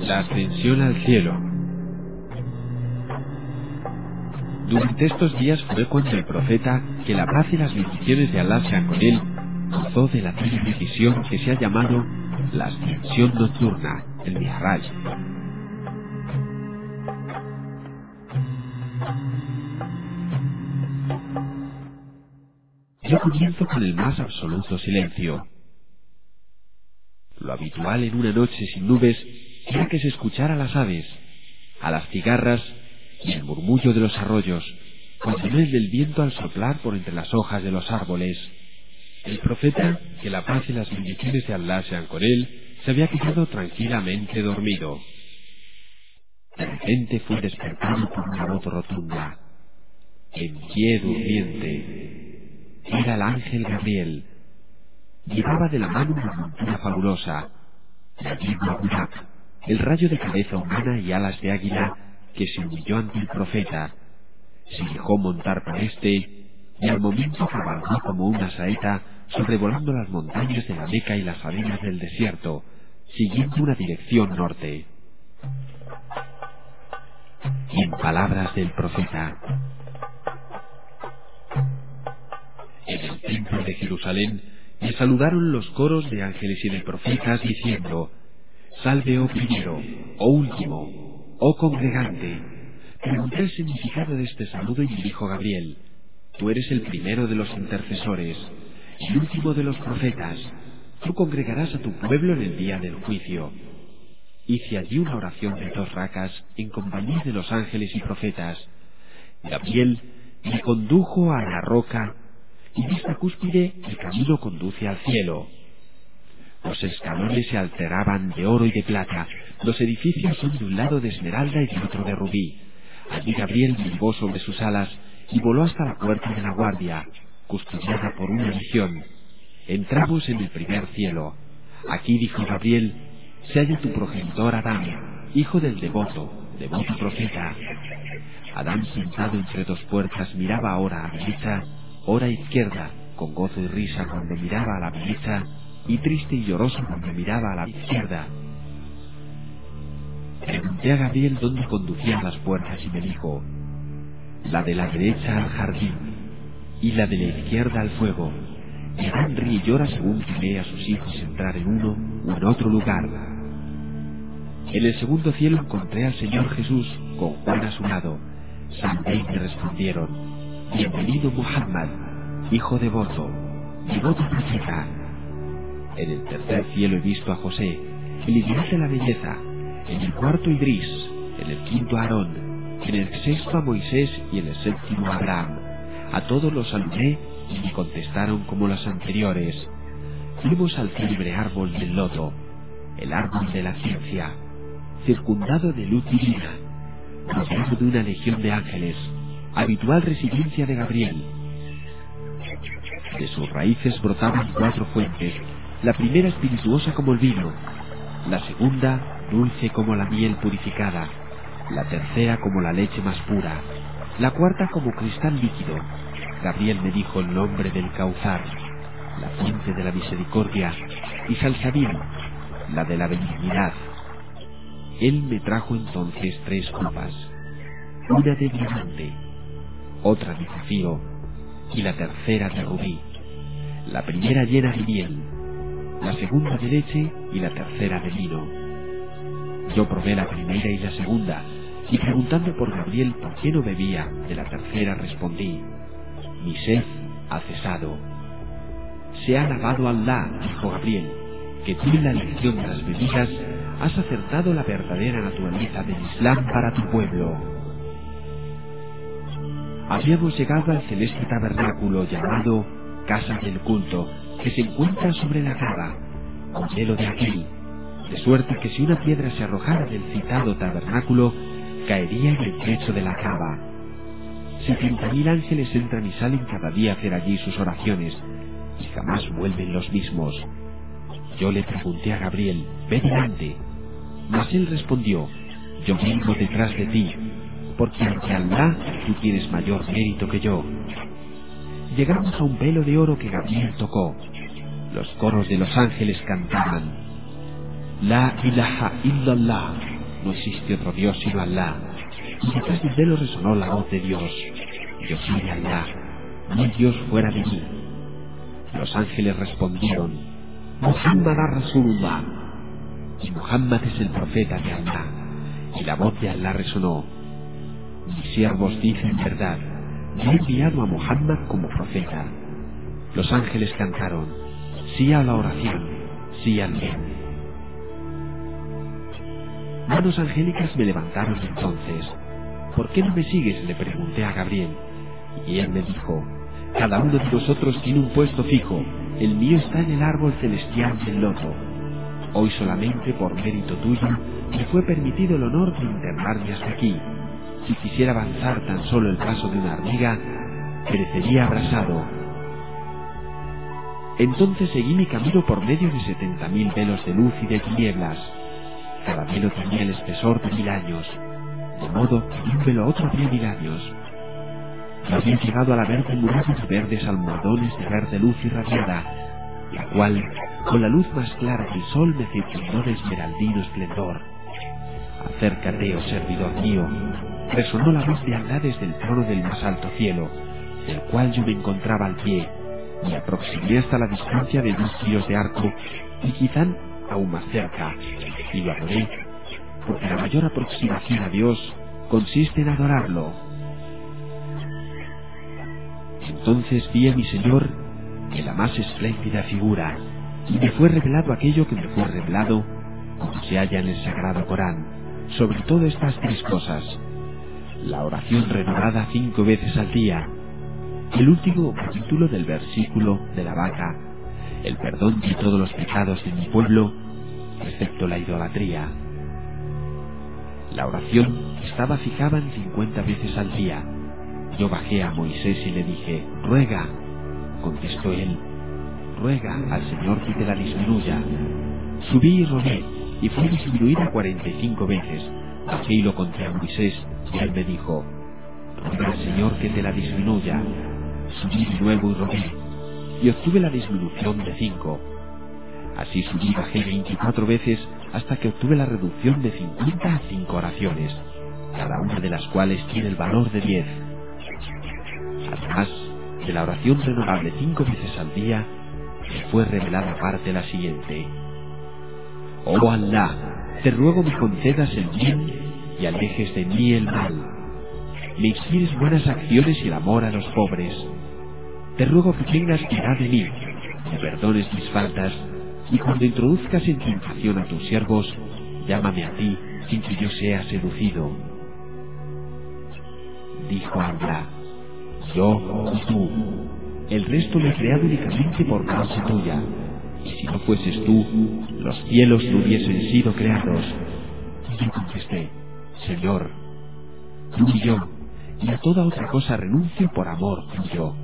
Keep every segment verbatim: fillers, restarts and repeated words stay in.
La ascensión al cielo. Durante estos días fue cuando el profeta, que la paz y las bendiciones de Alá sean con él, gozó de la terrible visión que se ha llamado la ascensión nocturna, el Mi'raj. Yo comienzo con el más absoluto silencio. Lo habitual en una noche sin nubes era que se escuchara a las aves, a las cigarras y el murmullo de los arroyos, cuando no el del viento al soplar por entre las hojas de los árboles. El profeta, que la paz y las bendiciones de Alá sean con él, se había quedado tranquilamente dormido. De repente fue despertado por una voz rotunda. En pie durmiente. Era el ángel Gabriel. Llevaba de la mano una montura fabulosa, la yegua Burak, el rayo de cabeza humana y alas de águila, que se humilló ante el profeta. Se dejó montar por éste, y al momento cabalgó como una saeta, sobrevolando las montañas de la Meca y las arenas del desierto, siguiendo una dirección norte. Y en palabras del profeta, en el templo de Jerusalén le saludaron los coros de ángeles y de profetas diciendo: Salve, oh primero, oh último, oh congregante. Pregunté el significado de este saludo y me dijo Gabriel: Tú eres el primero de los intercesores, el último de los profetas. Tú congregarás a tu pueblo en el día del juicio. Hice allí una oración de dos racas en compañía de los ángeles y profetas. Gabriel me condujo a la roca, y de esta cúspide el camino conduce al cielo. Los escalones se alteraban de oro y de plata, los edificios son de un lado de esmeralda y de otro de rubí. Allí Gabriel milvó sobre sus alas y voló hasta la puerta de la guardia, custodiada por una legión. Entramos en el primer cielo. Aquí, dijo Gabriel, se halla tu progenitor Adán, hijo del devoto, devoto profeta. Adán, sentado entre dos puertas, miraba ahora a la derecha, ora a izquierda, con gozo y risa cuando miraba a la derecha, y triste y lloroso cuando miraba a la izquierda. Pregunté a Gabriel dónde conducían las puertas y me dijo: la de la derecha al jardín y la de la izquierda al fuego. Y Adán ríe y llora según que ve a sus hijos entrar en uno o en otro lugar. En el segundo cielo encontré al Señor Jesús con Juan a su lado. Salvé y me respondieron: Bienvenido Muhammad, hijo devoto, devoto profeta. En el tercer cielo he visto a José, el ideal de la belleza. En el cuarto Idris, en el quinto Aarón, en el sexto a Moisés y en el séptimo a Abraham. A todos los saludé y me contestaron como los anteriores. Fuimos al célebre árbol del loto, el árbol de la ciencia, circundado de luz divina, rodeado de una legión de ángeles, habitual residencia de Gabriel. De sus raíces brotaban cuatro fuentes, la primera espirituosa como el vino, la segunda dulce como la miel purificada, la tercera como la leche más pura, la cuarta como cristal líquido. Gabriel me dijo el nombre del Kauzar, la fuente de la misericordia, y Salsabil, la de la benignidad. Él me trajo entonces tres copas, una de diamante, otra de zafiro y la tercera de rubí, la primera llena de miel, la segunda de leche y la tercera de vino. Yo probé la primera y la segunda, y preguntando por Gabriel por qué no bebía de la tercera, respondí: mi sed ha cesado. Se ha alabado Alá, dijo Gabriel, que tú en la elección de las bebidas has acertado la verdadera naturaleza del Islam para tu pueblo. Habíamos llegado al celeste tabernáculo llamado Casa del Culto, que se encuentra sobre la Kaaba, con velo de aquel, de suerte que si una piedra se arrojara del citado tabernáculo, caería en el techo de la Kaaba. Setenta mil ángeles entran y salen cada día a hacer allí sus oraciones, y jamás vuelven los mismos. Yo le pregunté a Gabriel: ve delante. Mas él respondió: yo vengo detrás de ti, porque ante Alá tú tienes mayor mérito que yo. Llegamos a un velo de oro que Gabriel tocó. Los coros de los ángeles cantaban: La ilaha illallah, no existe otro Dios sino Alá. Y detrás del velo resonó la voz de Dios: yo soy de Alá, no hay Dios fuera de mí. Los ángeles respondieron: Muhammad Rasulullah, y Muhammad es el profeta de Alá. Y la voz de Alá resonó: mis siervos dicen verdad, yo he enviado a Muhammad como profeta. Los ángeles cantaron: sí a la oración, sí al bien. Manos angélicas me levantaron entonces. ¿Por qué no me sigues?, le pregunté a Gabriel. Y él me dijo: cada uno de nosotros tiene un puesto fijo, el mío está en el árbol celestial del loto. Hoy solamente por mérito tuyo me fue permitido el honor de internarme hasta aquí. Si quisiera avanzar tan solo el paso de una hormiga, perecería abrasado. Entonces seguí mi camino por medio de setenta mil velos de luz y de tinieblas. Cada velo tenía el espesor de mil años, de modo que de un velo a otro había mil años. Yo había llegado a la verde muralla de verdes almohadones de verde luz irradiada, la cual, con la luz más clara que el sol, me circundó de esmeraldino esplendor. Acércate, oh servidor mío, resonó la voz de Alá desde el trono del más alto cielo, del cual yo me encontraba al pie. Me aproximé hasta la distancia de dos tiros de arco y quizá aún más cerca, y lo adoré, porque la mayor aproximación a Dios consiste en adorarlo. Entonces vi a mi Señor en la más espléndida figura, y me fue revelado aquello que me fue revelado, como se halla en el Sagrado Corán, sobre todo estas tres cosas: la oración renovada cinco veces al día, el último capítulo del versículo de la vaca, el perdón de todos los pecados de mi pueblo, excepto la idolatría. La oración estaba fijada en cincuenta veces al día. Yo bajé a Moisés y le dije: ruega. Contestó él: ruega al Señor que te la disminuya. Subí y rogué, y fue disminuida cuarenta y cinco veces. Bajé y lo conté a Moisés, y él me dijo: ruega al Señor que te la disminuya. Subí de nuevo y rogué, y obtuve la disminución de cinco. Así subí y bajé veinticuatro veces hasta que obtuve la reducción de cincuenta a cinco oraciones, cada una de las cuales tiene el valor de diez. Además de la oración renovable cinco veces al día, me fue revelada aparte la siguiente: oh Alá, te ruego me concedas el bien y alejes de mí el mal. Me inspires buenas acciones y el amor a los pobres. Te ruego que tengas piedad de mí, me perdones mis faltas, y cuando introduzcas en tentación a tus siervos, llámame a ti sin que yo sea seducido. Dijo Alá: yo y tú, el resto lo he creado únicamente por causa tuya, y si no fueses tú, los cielos no hubiesen sido creados. Y yo contesté: Señor, tú y yo, y a toda otra cosa renuncio por amor tuyo.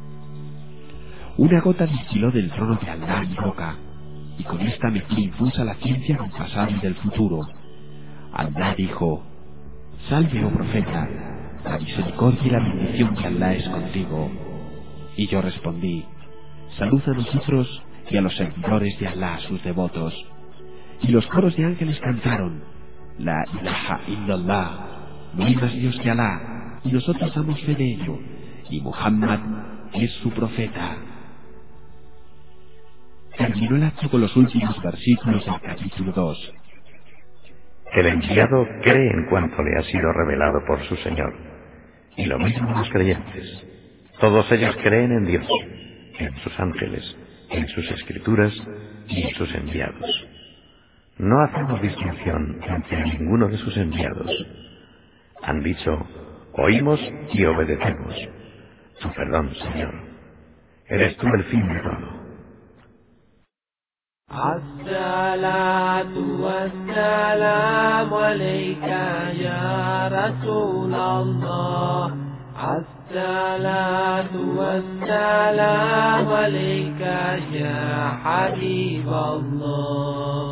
Una gota destiló del trono de Alá en mi boca, y con esta me fue infusa la ciencia del pasado y del futuro. Alá dijo: salve, oh profeta, la misericordia y la bendición de Alá es contigo. Y yo respondí: salud a nosotros y a los servidores de Alá, sus devotos. Y los coros de ángeles cantaron: la ilaha illallah, no hay más Dios que Alá, y nosotros damos fe de ello, y Muhammad es su profeta. Terminó el acto con los últimos versículos del capítulo dos. El enviado cree en cuanto le ha sido revelado por su Señor, y lo mismo los creyentes. Todos ellos creen en Dios, en sus ángeles, en sus escrituras y en sus enviados. No hacemos distinción entre ninguno de sus enviados. Han dicho: oímos y obedecemos. Tu perdón, Señor. Eres tú el fin de todo. الصلاة والسلام عليك يا رسول الله الصلاة والسلام عليك يا حبيب الله